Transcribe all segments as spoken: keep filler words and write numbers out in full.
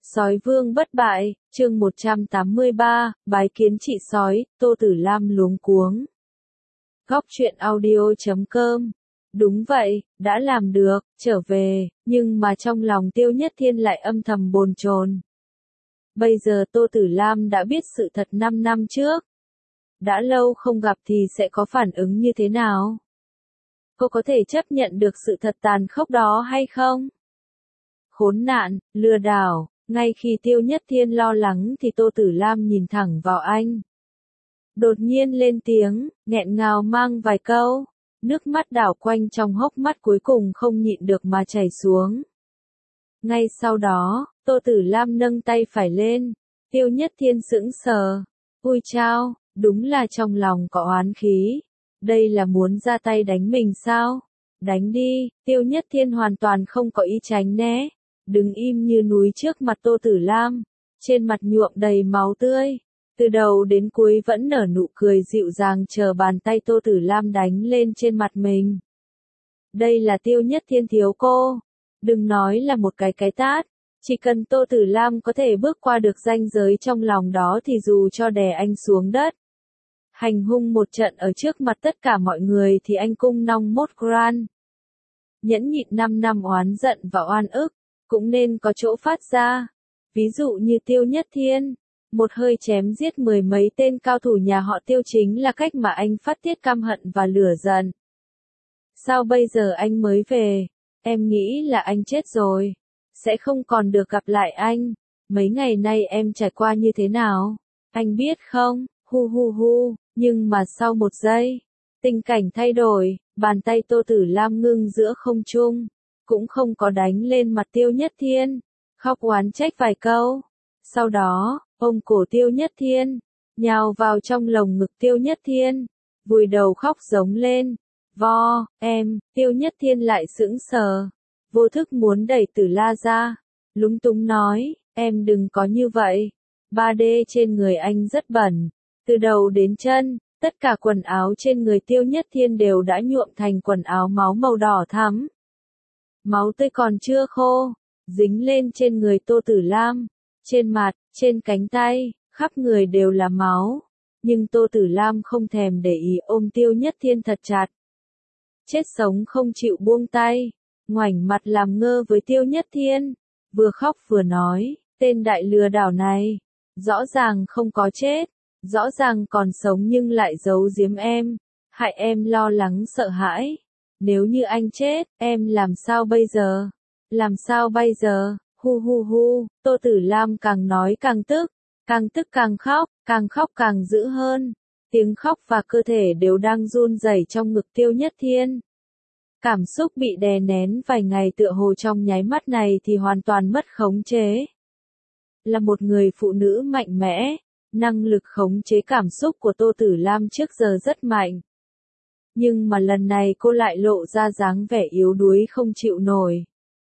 Sói vương bất bại, chương một trăm tám mươi ba, bái kiến chị sói, Tô Tử Lam luống cuống. Góc truyện audio chấm com. Đúng vậy, đã làm được, trở về, nhưng mà trong lòng Tiêu Nhất Thiên lại âm thầm bồn chồn. Bây giờ Tô Tử Lam đã biết sự thật năm năm trước. Đã lâu không gặp thì sẽ có phản ứng như thế nào? Cô có thể chấp nhận được sự thật tàn khốc đó hay không? Khốn nạn, lừa đảo. Ngay khi Tiêu Nhất Thiên lo lắng thì Tô Tử Lam nhìn thẳng vào anh. Đột nhiên lên tiếng, nghẹn ngào mang vài câu. Nước mắt đảo quanh trong hốc mắt cuối cùng không nhịn được mà chảy xuống. Ngay sau đó, Tô Tử Lam nâng tay phải lên. Tiêu Nhất Thiên sững sờ. Ui chao, đúng là trong lòng có oán khí. Đây là muốn ra tay đánh mình sao? Đánh đi, Tiêu Nhất Thiên hoàn toàn không có ý tránh né. Đứng im như núi trước mặt Tô Tử Lam, trên mặt nhuộm đầy máu tươi, từ đầu đến cuối vẫn nở nụ cười dịu dàng chờ bàn tay Tô Tử Lam đánh lên trên mặt mình. Đây là Tiêu Nhất Thiên thiếu cô, đừng nói là một cái cái tát, chỉ cần Tô Tử Lam có thể bước qua được ranh giới trong lòng đó thì dù cho đè anh xuống đất, hành hung một trận ở trước mặt tất cả mọi người thì anh cung nong mốt gran. Nhẫn nhịn năm năm oán giận và oan ức, cũng nên có chỗ phát ra. Ví dụ như Tiêu Nhất Thiên, một hơi chém giết mười mấy tên cao thủ nhà họ Tiêu chính là cách mà anh phát tiết căm hận và lửa giận. Sao bây giờ anh mới về? Em nghĩ là anh chết rồi, sẽ không còn được gặp lại anh. Mấy ngày nay em trải qua như thế nào? Anh biết không? Hu hu hu, nhưng mà sau một giây, tình cảnh thay đổi, bàn tay Tô Tử Lam ngưng giữa không trung. Cũng không có đánh lên mặt Tiêu Nhất Thiên, khóc oán trách vài câu. Sau đó, ôm cổ Tiêu Nhất Thiên, nhào vào trong lồng ngực Tiêu Nhất Thiên, vùi đầu khóc giống lên. Vo, em, Tiêu Nhất Thiên lại sững sờ, vô thức muốn đẩy Tử La ra, lúng túng nói, em đừng có như vậy. ba D trên người anh rất bẩn, từ đầu đến chân, tất cả quần áo trên người Tiêu Nhất Thiên đều đã nhuộm thành quần áo máu màu đỏ thắm. Máu tươi còn chưa khô, dính lên trên người Tô Tử Lam, trên mặt, trên cánh tay, khắp người đều là máu. Nhưng Tô Tử Lam không thèm để ý ôm Tiêu Nhất Thiên thật chặt. Chết sống không chịu buông tay, ngoảnh mặt làm ngơ với Tiêu Nhất Thiên, vừa khóc vừa nói, tên đại lừa đảo này, rõ ràng không có chết, rõ ràng còn sống nhưng lại giấu giếm em, hại em lo lắng sợ hãi. Nếu như anh chết, em làm sao bây giờ? Làm sao bây giờ? Hu hu hu, Tô Tử Lam càng nói càng tức, càng tức càng khóc, càng khóc càng dữ hơn. Tiếng khóc và cơ thể đều đang run rẩy trong ngực Tiêu Nhất Thiên. Cảm xúc bị đè nén vài ngày tựa hồ trong nháy mắt này thì hoàn toàn mất khống chế. Là một người phụ nữ mạnh mẽ, năng lực khống chế cảm xúc của Tô Tử Lam trước giờ rất mạnh. Nhưng mà lần này cô lại lộ ra dáng vẻ yếu đuối không chịu nổi.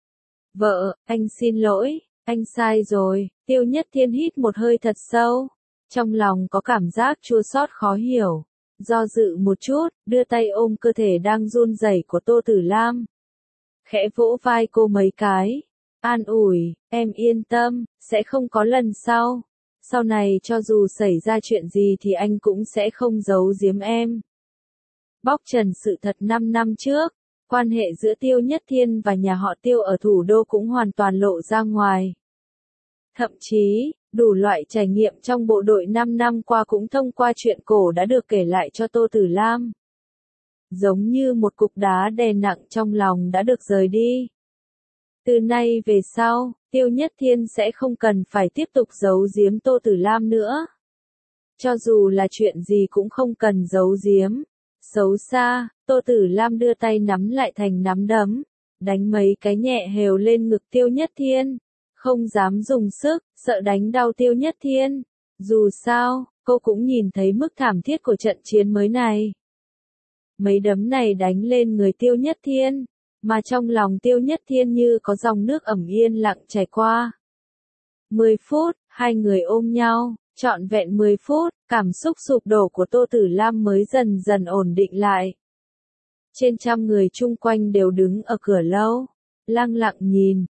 Vợ, anh xin lỗi, anh sai rồi. Tiêu Nhất Thiên hít một hơi thật sâu. Trong lòng có cảm giác chua xót khó hiểu. Do dự một chút, đưa tay ôm cơ thể đang run rẩy của Tô Tử Lam. Khẽ vỗ vai cô mấy cái. An ủi, em yên tâm, sẽ không có lần sau. Sau này cho dù xảy ra chuyện gì thì anh cũng sẽ không giấu giếm em. Bóc trần sự thật năm năm trước, quan hệ giữa Tiêu Nhất Thiên và nhà họ Tiêu ở thủ đô cũng hoàn toàn lộ ra ngoài. Thậm chí, đủ loại trải nghiệm trong bộ đội năm năm qua cũng thông qua chuyện cổ đã được kể lại cho Tô Tử Lam. Giống như một cục đá đè nặng trong lòng đã được rời đi. Từ nay về sau, Tiêu Nhất Thiên sẽ không cần phải tiếp tục giấu giếm Tô Tử Lam nữa. Cho dù là chuyện gì cũng không cần giấu giếm. Xấu xa, Tô Tử Lam đưa tay nắm lại thành nắm đấm, đánh mấy cái nhẹ hều lên ngực Tiêu Nhất Thiên, không dám dùng sức, sợ đánh đau Tiêu Nhất Thiên. Dù sao, cô cũng nhìn thấy mức thảm thiết của trận chiến mới này. Mấy đấm này đánh lên người Tiêu Nhất Thiên, mà trong lòng Tiêu Nhất Thiên như có dòng nước ẩm yên lặng chảy qua. mười phút, hai người ôm nhau. Trọn vẹn mười phút, cảm xúc sụp đổ của Tô Tử Lam mới dần dần ổn định lại. Trên trăm người chung quanh đều đứng ở cửa lâu, lặng lặng nhìn,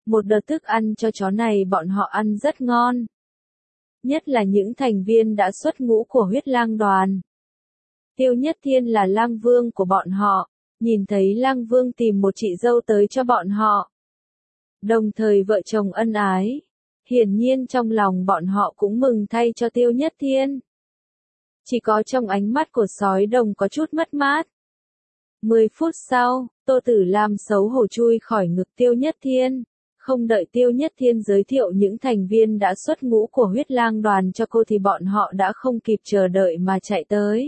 Một đợt thức ăn cho chó này bọn họ ăn rất ngon. Nhất là những thành viên đã xuất ngũ của huyết lang đoàn. Tiêu Nhất Thiên là lang vương của bọn họ, nhìn thấy lang vương tìm một chị dâu tới cho bọn họ. Đồng thời vợ chồng ân ái. Hiển nhiên trong lòng bọn họ cũng mừng thay cho Tiêu Nhất Thiên. Chỉ có trong ánh mắt của sói đồng có chút mất mát. Mười phút sau, Tô Tử Lam xấu hổ chui khỏi ngực Tiêu Nhất Thiên. Không đợi Tiêu Nhất Thiên giới thiệu những thành viên đã xuất ngũ của huyết lang đoàn cho cô thì bọn họ đã không kịp chờ đợi mà chạy tới.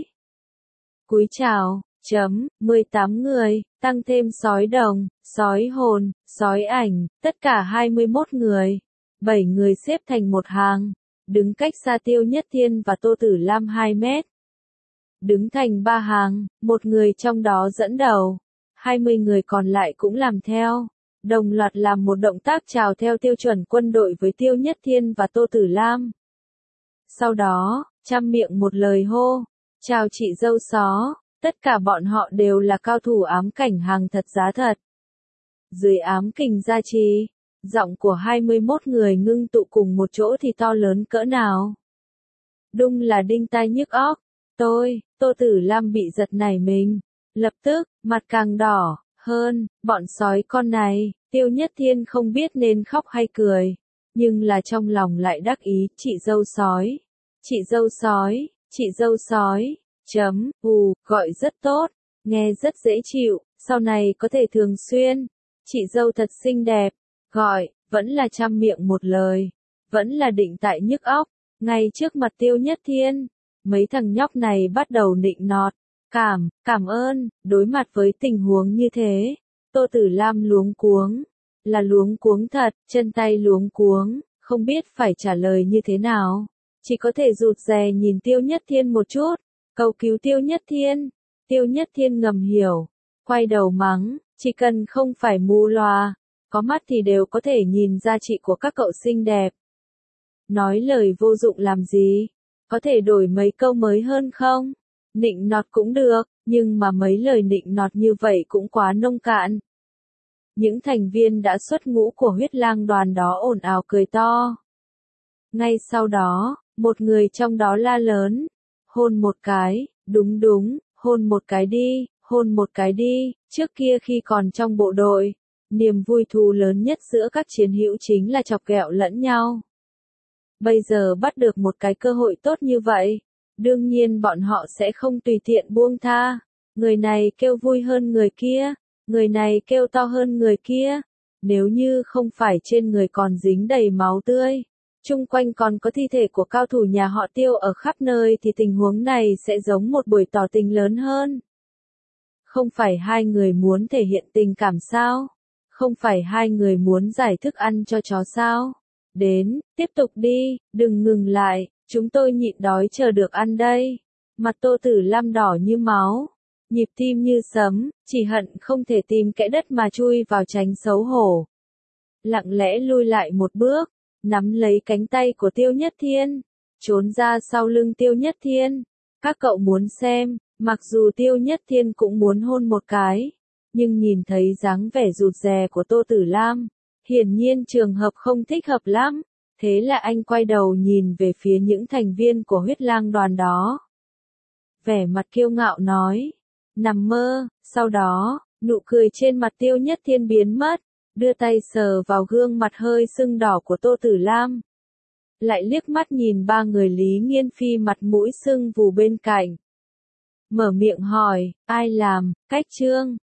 Cúi chào, chấm, mười tám người, tăng thêm sói đồng, sói hồn, sói ảnh, tất cả hai mươi mốt người. bảy người xếp thành một hàng, đứng cách xa Tiêu Nhất Thiên và Tô Tử Lam hai mét. Đứng thành ba hàng, một người trong đó dẫn đầu, hai mươi người còn lại cũng làm theo, đồng loạt làm một động tác chào theo tiêu chuẩn quân đội với Tiêu Nhất Thiên và Tô Tử Lam. Sau đó, trăm miệng một lời hô, chào chị dâu xó, tất cả bọn họ đều là cao thủ ám cảnh hàng thật giá thật. Dưới ám kình gia trì, giọng của hai mươi mốt người ngưng tụ cùng một chỗ thì to lớn cỡ nào. Đung là đinh tai nhức óc. Tôi, Tô Tử Lam bị giật nảy mình. Lập tức, mặt càng đỏ hơn, bọn sói con này, Tiêu Nhất Thiên không biết nên khóc hay cười. Nhưng là trong lòng lại đắc ý, chị dâu sói. Chị dâu sói, chị dâu sói, chấm, hù, gọi rất tốt, nghe rất dễ chịu, sau này có thể thường xuyên. Chị dâu thật xinh đẹp, gọi, vẫn là trăm miệng một lời, vẫn là định tại nhức óc, ngay trước mặt Tiêu Nhất Thiên. Mấy thằng nhóc này bắt đầu nịnh nọt, cảm, cảm ơn, đối mặt với tình huống như thế. Tô Tử Lam luống cuống, là luống cuống thật, chân tay luống cuống, không biết phải trả lời như thế nào. Chỉ có thể rụt rè nhìn Tiêu Nhất Thiên một chút, cầu cứu Tiêu Nhất Thiên. Tiêu Nhất Thiên ngầm hiểu, quay đầu mắng, chỉ cần không phải mù loà, có mắt thì đều có thể nhìn ra chị của các cậu xinh đẹp. Nói lời vô dụng làm gì? Có thể đổi mấy câu mới hơn không? Nịnh nọt cũng được, nhưng mà mấy lời nịnh nọt như vậy cũng quá nông cạn. Những thành viên đã xuất ngũ của huyết lang đoàn đó ồn ào cười to. Ngay sau đó, một người trong đó la lớn, hôn một cái, đúng đúng, hôn một cái đi, hôn một cái đi. Trước kia khi còn trong bộ đội, niềm vui thú lớn nhất giữa các chiến hữu chính là chọc ghẹo lẫn nhau. Bây giờ bắt được một cái cơ hội tốt như vậy, đương nhiên bọn họ sẽ không tùy tiện buông tha. Người này kêu vui hơn người kia, người này kêu to hơn người kia. Nếu như không phải trên người còn dính đầy máu tươi, chung quanh còn có thi thể của cao thủ nhà họ Tiêu ở khắp nơi thì tình huống này sẽ giống một buổi tỏ tình lớn hơn. Không phải hai người muốn thể hiện tình cảm sao? Không phải hai người muốn giải thức ăn cho chó sao? Đến, tiếp tục đi, đừng ngừng lại, chúng tôi nhịn đói chờ được ăn đây. Mặt Tô Tử Lam đỏ như máu, nhịp tim như sấm, chỉ hận không thể tìm kẽ đất mà chui vào tránh xấu hổ. Lặng lẽ lui lại một bước, nắm lấy cánh tay của Tiêu Nhất Thiên, trốn ra sau lưng Tiêu Nhất Thiên. Các cậu muốn xem, mặc dù Tiêu Nhất Thiên cũng muốn hôn một cái, nhưng nhìn thấy dáng vẻ rụt rè của Tô Tử Lam, hiển nhiên trường hợp không thích hợp lắm, thế là anh quay đầu nhìn về phía những thành viên của huyết lang đoàn đó. Vẻ mặt kiêu ngạo nói, nằm mơ, sau đó, nụ cười trên mặt Tiêu Nhất Thiên biến mất, đưa tay sờ vào gương mặt hơi sưng đỏ của Tô Tử Lam. Lại liếc mắt nhìn ba người Lý Nghiên Phi mặt mũi sưng vù bên cạnh. Mở miệng hỏi, ai làm, cách trương,